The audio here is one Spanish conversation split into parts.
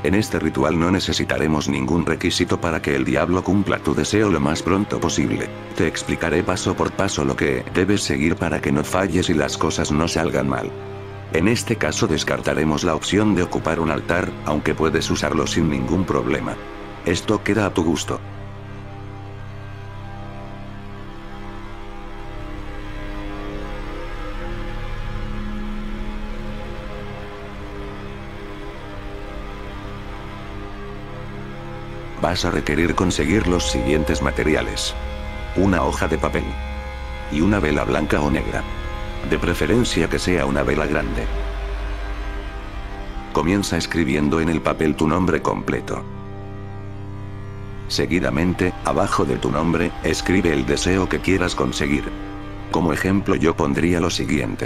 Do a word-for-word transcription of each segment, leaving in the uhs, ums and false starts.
En este ritual no necesitaremos ningún requisito para que el diablo cumpla tu deseo lo más pronto posible. Te explicaré paso por paso lo que debes seguir para que no falles y las cosas no salgan mal. En este caso descartaremos la opción de ocupar un altar, aunque puedes usarlo sin ningún problema. Esto queda a tu gusto. Vas a requerir conseguir los siguientes materiales. Una hoja de papel. Y una vela blanca o negra. De preferencia que sea una vela grande. Comienza escribiendo en el papel tu nombre completo. Seguidamente, abajo de tu nombre, escribe el deseo que quieras conseguir. Como ejemplo yo pondría lo siguiente.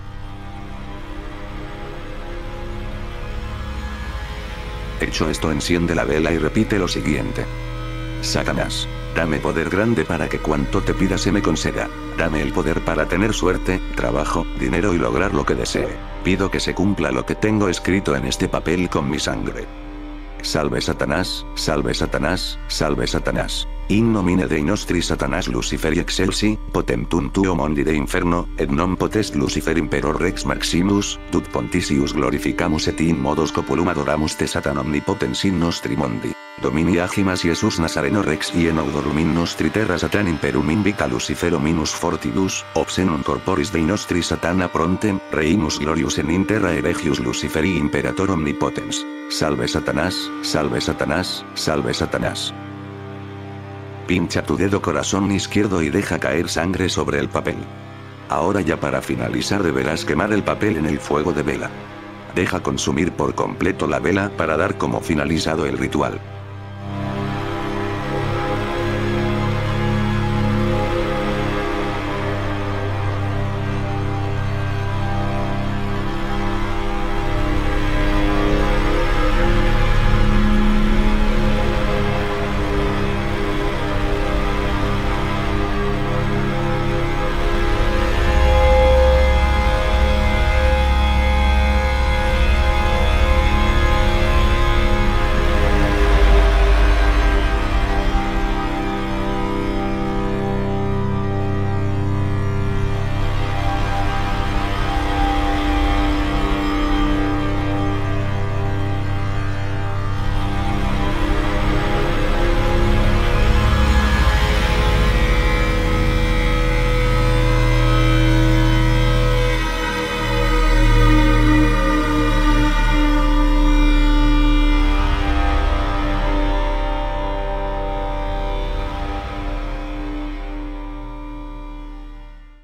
Hecho esto, enciende la vela y repite lo siguiente. Satanás, dame poder grande para que cuanto te pida se me conceda. Dame el poder para tener suerte, trabajo, dinero y lograr lo que desee. Pido que se cumpla lo que tengo escrito en este papel con mi sangre. Salve Satanás, salve Satanás, salve Satanás. In nomine Dei nostri Satanás Luciferi excelsi, potentum tuo mondi de inferno, et non potest Lucifer imperor rex maximus, dut pontisius glorificamus et in modos copulum adoramus te Satan omnipotens in nostri mondi. Domini agimas Iesus Nazareno rex ien audorum in nostri terra Satan imperum invicta Lucifero minus fortibus, obscenum corporis Dei nostri Satana prontem, reimus glorius en in terra eregius Luciferi imperator omnipotens. Salve Satanás, salve Satanás, salve Satanás. Pincha tu dedo corazón izquierdo y deja caer sangre sobre el papel. Ahora ya para finalizar deberás quemar el papel en el fuego de vela. Deja consumir por completo la vela para dar como finalizado el ritual.